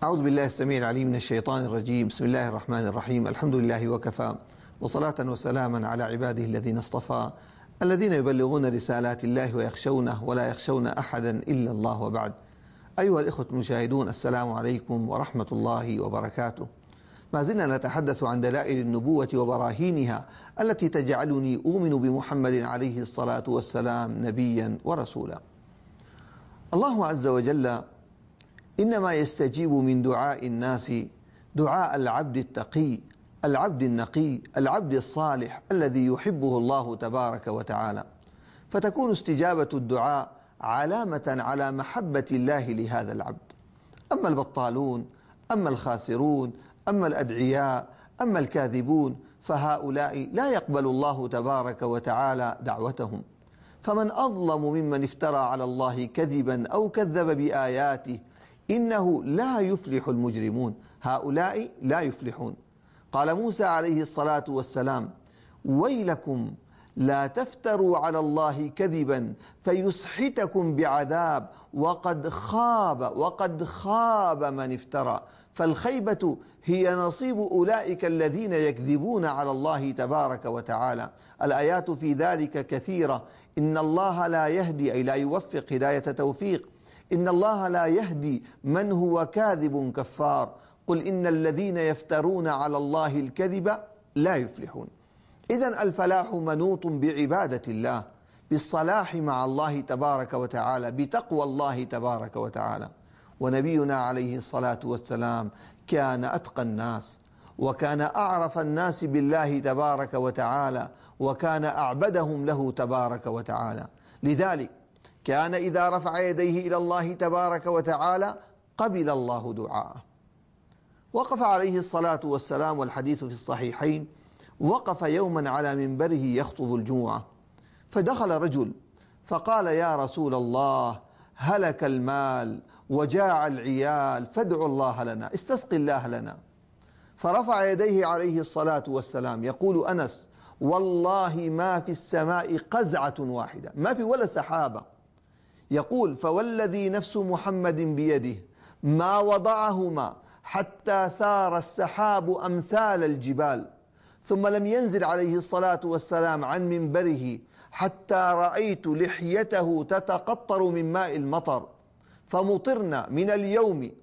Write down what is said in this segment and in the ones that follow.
أعوذ بالله السميع العليم من الشيطان الرجيم. بسم الله الرحمن الرحيم. الحمد لله وكفى، وصلاة وسلاما على عباده الذين اصطفى، الذين يبلغون رسالات الله ويخشونه ولا يخشون أحدا إلا الله، وبعد. أيها الإخوة المشاهدون، السلام عليكم ورحمة الله وبركاته. ما زلنا نتحدث عن دلائل النبوة وبراهينها التي تجعلني أؤمن بمحمد عليه الصلاة والسلام نبيا ورسولا. الله عز وجل إنما يستجيب من دعاء الناس دعاء العبد التقي، العبد النقي، العبد الصالح الذي يحبه الله تبارك وتعالى، فتكون استجابة الدعاء علامة على محبة الله لهذا العبد. أما البطالون، أما الخاسرون، أما الأدعياء، أما الكاذبون، فهؤلاء لا يقبل الله تبارك وتعالى دعوتهم. فمن أظلم ممن افترى على الله كذبا أو كذب بآياته، إنه لا يفلح المجرمون. هؤلاء لا يفلحون. قال موسى عليه الصلاة والسلام: ويلكم لا تفتروا على الله كذبا فيسحتكم بعذاب وقد خاب من افترى. فالخيبة هي نصيب أولئك الذين يكذبون على الله تبارك وتعالى. الآيات في ذلك كثيرة. إن الله لا يهدي، أي لا يوفق هداية توفيق. إن الله لا يهدي من هو كاذب كفار. قل إن الذين يفترون على الله الكذب لا يفلحون. إذن الفلاح منوط بعبادة الله، بالصلاح مع الله تبارك وتعالى، بتقوى الله تبارك وتعالى. ونبينا عليه الصلاة والسلام كان أتقى الناس، وكان أعرف الناس بالله تبارك وتعالى، وكان أعبدهم له تبارك وتعالى. لذلك كان إذا رفع يديه إلى الله تبارك وتعالى قبل الله دعاءه. وقف عليه الصلاة والسلام، والحديث في الصحيحين، وقف يوما على منبره يخطب الجمعة، فدخل رجل فقال: يا رسول الله، هلك المال وجاع العيال، فادعوا الله لنا، استسق الله لنا. فرفع يديه عليه الصلاة والسلام يقول أنس: والله ما في السماء قزعة واحدة، ما في ولا سحابة. يقول: فوالذي نفس محمد بيده ما وضعهما حتى ثار السحاب أمثال الجبال. ثم لم ينزل عليه الصلاة والسلام عن منبره حتى رأيت لحيته تتقطر من ماء المطر. فمطرنا من اليوم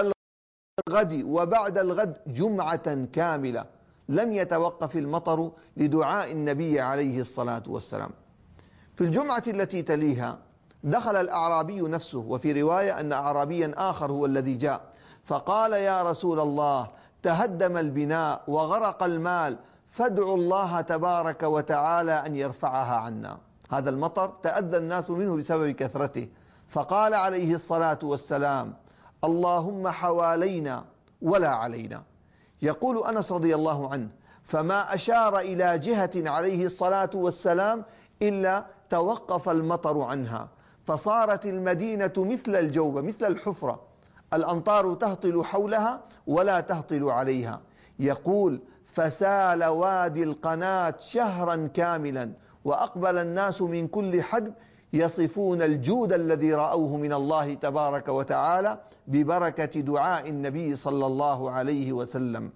والغد وبعد الغد جمعة كاملة، لم يتوقف المطر لدعاء النبي عليه الصلاة والسلام. في الجمعة التي تليها دخل الأعرابي نفسه، وفي رواية أن أعرابيا آخر هو الذي جاء، فقال: يا رسول الله، تهدم البناء وغرق المال، فادعوا الله تبارك وتعالى أن يرفعها عنا. هذا المطر تأذى الناس منه بسبب كثرته. فقال عليه الصلاة والسلام: اللهم حوالينا ولا علينا. يقول أنس رضي الله عنه: فما أشار إلى جهة عليه الصلاة والسلام إلا توقف المطر عنها، فصارت المدينة مثل الجوبة، مثل الحفرة، الأمطار تهطل حولها ولا تهطل عليها. يقول: فسال وادي القناة شهرا كاملا، وأقبل الناس من كل حدب يصفون الجود الذي رأوه من الله تبارك وتعالى ببركة دعاء النبي صلى الله عليه وسلم.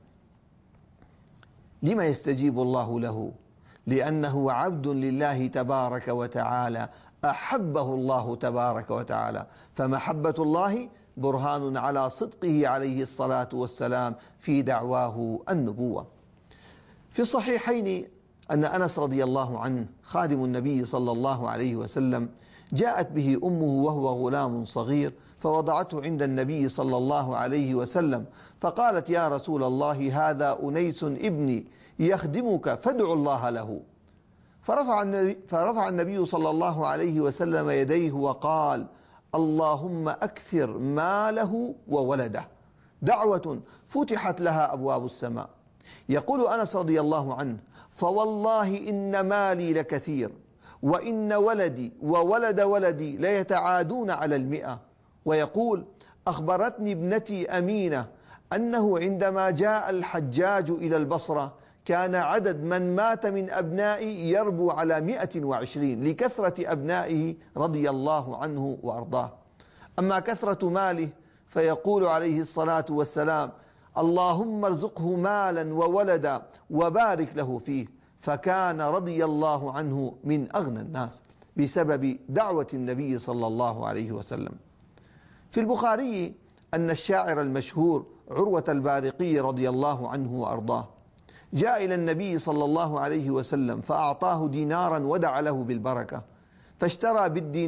لما يستجيب الله له؟ لأنه عبد لله تبارك وتعالى، أحبه الله تبارك وتعالى. فمحبة الله برهان على صدقه عليه الصلاة والسلام في دعواه النبوة. في الصحيحين أن أنس رضي الله عنه خادم النبي صلى الله عليه وسلم جاءت به أمه وهو غلام صغير، فوضعته عند النبي صلى الله عليه وسلم، فقالت: يا رسول الله، هذا أنيس ابني يخدمك، فادعوا الله له. فرفع النبي صلى الله عليه وسلم يديه وقال: اللهم أكثر ماله وولده. دعوة فتحت لها أبواب السماء. يقول أنس رضي الله عنه: فوالله إن مالي لكثير، وإن ولدي وولد ولدي ليتعادون على 100. ويقول: أخبرتني ابنتي أمينة أنه عندما جاء الحجاج إلى البصرة كان عدد من مات من أبنائي يربو على 120 لكثرة أبنائه رضي الله عنه وأرضاه. أما كثرة ماله فيقول عليه الصلاة والسلام: اللهم ارزقه مالا وولدا وبارك له فيه، فكان رضي الله عنه من أغنى الناس بسبب دعوة النبي صلى الله عليه وسلم. في البخاري أن الشاعر المشهور عروة البارقي رضي الله عنه وأرضاه جاء إلى النبي صلى الله عليه وسلم فأعطاه دينارا ودعا له بالبركة، فاشترى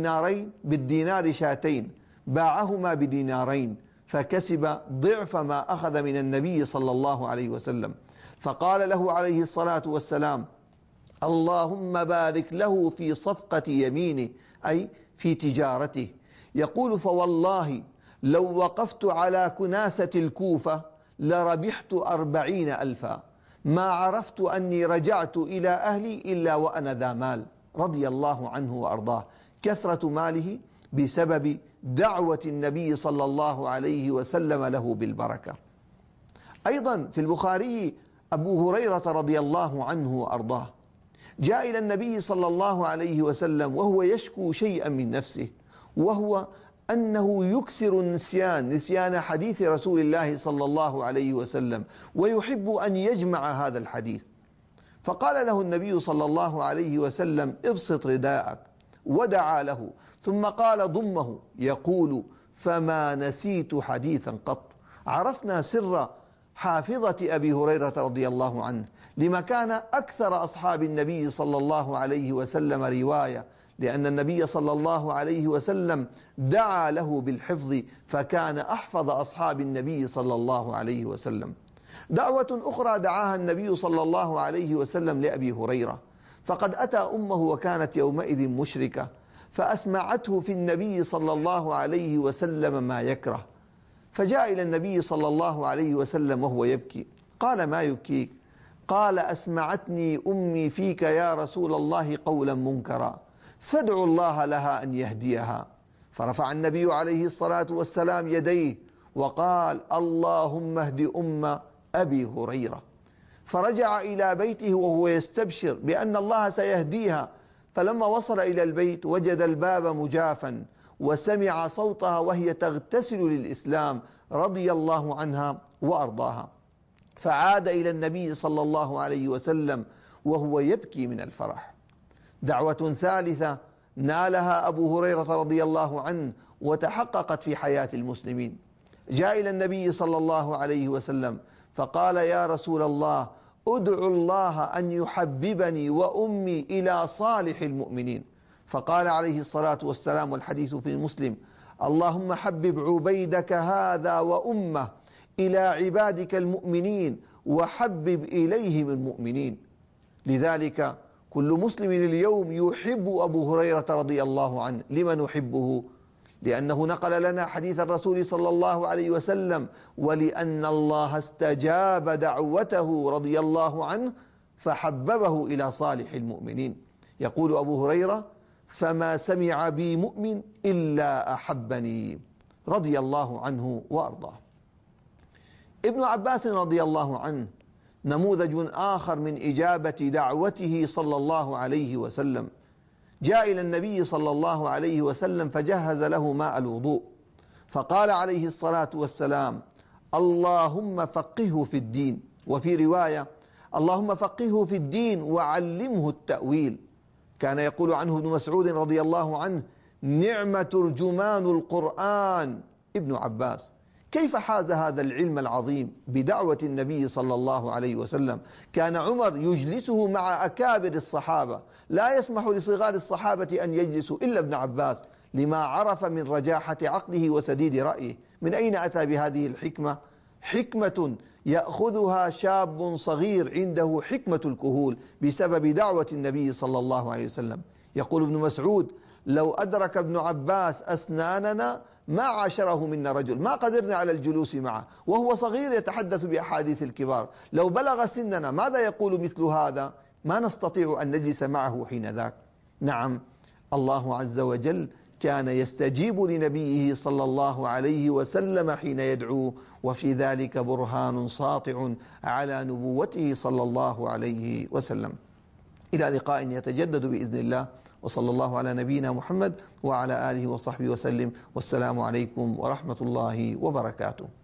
بالدينار شاتين باعهما بدينارين، فكسب ضعف ما أخذ من النبي صلى الله عليه وسلم. فقال له عليه الصلاة والسلام: اللهم بارك له في صفقة يمينه، أي في تجارته. يقول: فوالله لو وقفت على كناسة الكوفة لربحت 40,000، ما عرفت أني رجعت إلى أهلي إلا وأنا ذا مال. رضي الله عنه وأرضاه. كثرة ماله بسبب دعوة النبي صلى الله عليه وسلم له بالبركة. أيضا في البخاري أبو هريرة رضي الله عنه وأرضاه جاء إلى النبي صلى الله عليه وسلم وهو يشكو شيئا من نفسه، وهو أنه يكثر نسيان حديث رسول الله صلى الله عليه وسلم، ويحب أن يجمع هذا الحديث. فقال له النبي صلى الله عليه وسلم: ابسط رداءك، ودعا له، ثم قال ضمه يقول: فما نسيت حديثا قط. عرفنا سر حافظة أبي هريرة رضي الله عنه، لما كان أكثر أصحاب النبي صلى الله عليه وسلم رواية، لأن النبي صلى الله عليه وسلم دعا له بالحفظ، فكان أحفظ أصحاب النبي صلى الله عليه وسلم. دعوة أخرى دعاها النبي صلى الله عليه وسلم لأبي هريرة، فقد أتى أمه وكانت يومئذ مشركة، فأسمعته في النبي صلى الله عليه وسلم ما يكره، فجاء إلى النبي صلى الله عليه وسلم وهو يبكي. قال: ما يبكيك؟ قال: أسمعتني أمي فيك يا رسول الله قولا منكرا، فادعوا الله لها أن يهديها. فرفع النبي عليه الصلاة والسلام يديه وقال: اللهم اهد أم أبي هريرة. فرجع إلى بيته وهو يستبشر بأن الله سيهديها، فلما وصل إلى البيت وجد الباب مجافا، وسمع صوتها وهي تغتسل للإسلام رضي الله عنها وأرضاها، فعاد إلى النبي صلى الله عليه وسلم وهو يبكي من الفرح. دعوة ثالثة نالها أبو هريرة رضي الله عنه وتحققت في حياة المسلمين. جاء إلى النبي صلى الله عليه وسلم فقال: يا رسول الله، ادعو الله أن يحببني وأمي إلى صالح المؤمنين. فقال عليه الصلاة والسلام، والحديث في مسلم: اللهم حبب عبيدك هذا وأمه إلى عبادك المؤمنين، وحبب إليهم المؤمنين. لذلك كل مسلم اليوم يحب أبو هريرة رضي الله عنه. لما نحبه؟ لأنه نقل لنا حديث الرسول صلى الله عليه وسلم، ولأن الله استجاب دعوته رضي الله عنه فحببه إلى صالح المؤمنين. يقول أبو هريرة: فما سمع بي مؤمن إلا أحبني، رضي الله عنه وأرضاه. ابن عباس رضي الله عنه نموذج آخر من إجابة دعوته صلى الله عليه وسلم. جاء إلى النبي صلى الله عليه وسلم فجهز له ماء الوضوء، فقال عليه الصلاة والسلام: اللهم فقهه في الدين. وفي رواية: اللهم فقهه في الدين وعلمه التأويل. كان يقول عنه ابن مسعود رضي الله عنه: نعم ترجمان القرآن ابن عباس. كيف حاز هذا العلم العظيم بدعوة النبي صلى الله عليه وسلم؟ كان عمر يجلسه مع أكابر الصحابة، لا يسمح لصغار الصحابة أن يجلسوا إلا ابن عباس، لما عرف من رجاحة عقله وسديد رأيه. من أين أتى بهذه الحكمة؟ حكمة يأخذها شاب صغير عنده حكمة الكهول بسبب دعوة النبي صلى الله عليه وسلم. يقول ابن مسعود: لو أدرك ابن عباس أسناننا ما عاشره منا رجل، ما قدرنا على الجلوس معه وهو صغير يتحدث بأحاديث الكبار. لو بلغ سننا ماذا يقول مثل هذا؟ ما نستطيع أن نجلس معه حين ذاك. نعم، الله عز وجل كان يستجيب لنبيه صلى الله عليه وسلم حين يدعوه، وفي ذلك برهان ساطع على نبوته صلى الله عليه وسلم. إلى لقاء يتجدد بإذن الله، وصلى الله على نبينا محمد وعلى آله وصحبه وسلم، والسلام عليكم ورحمة الله وبركاته.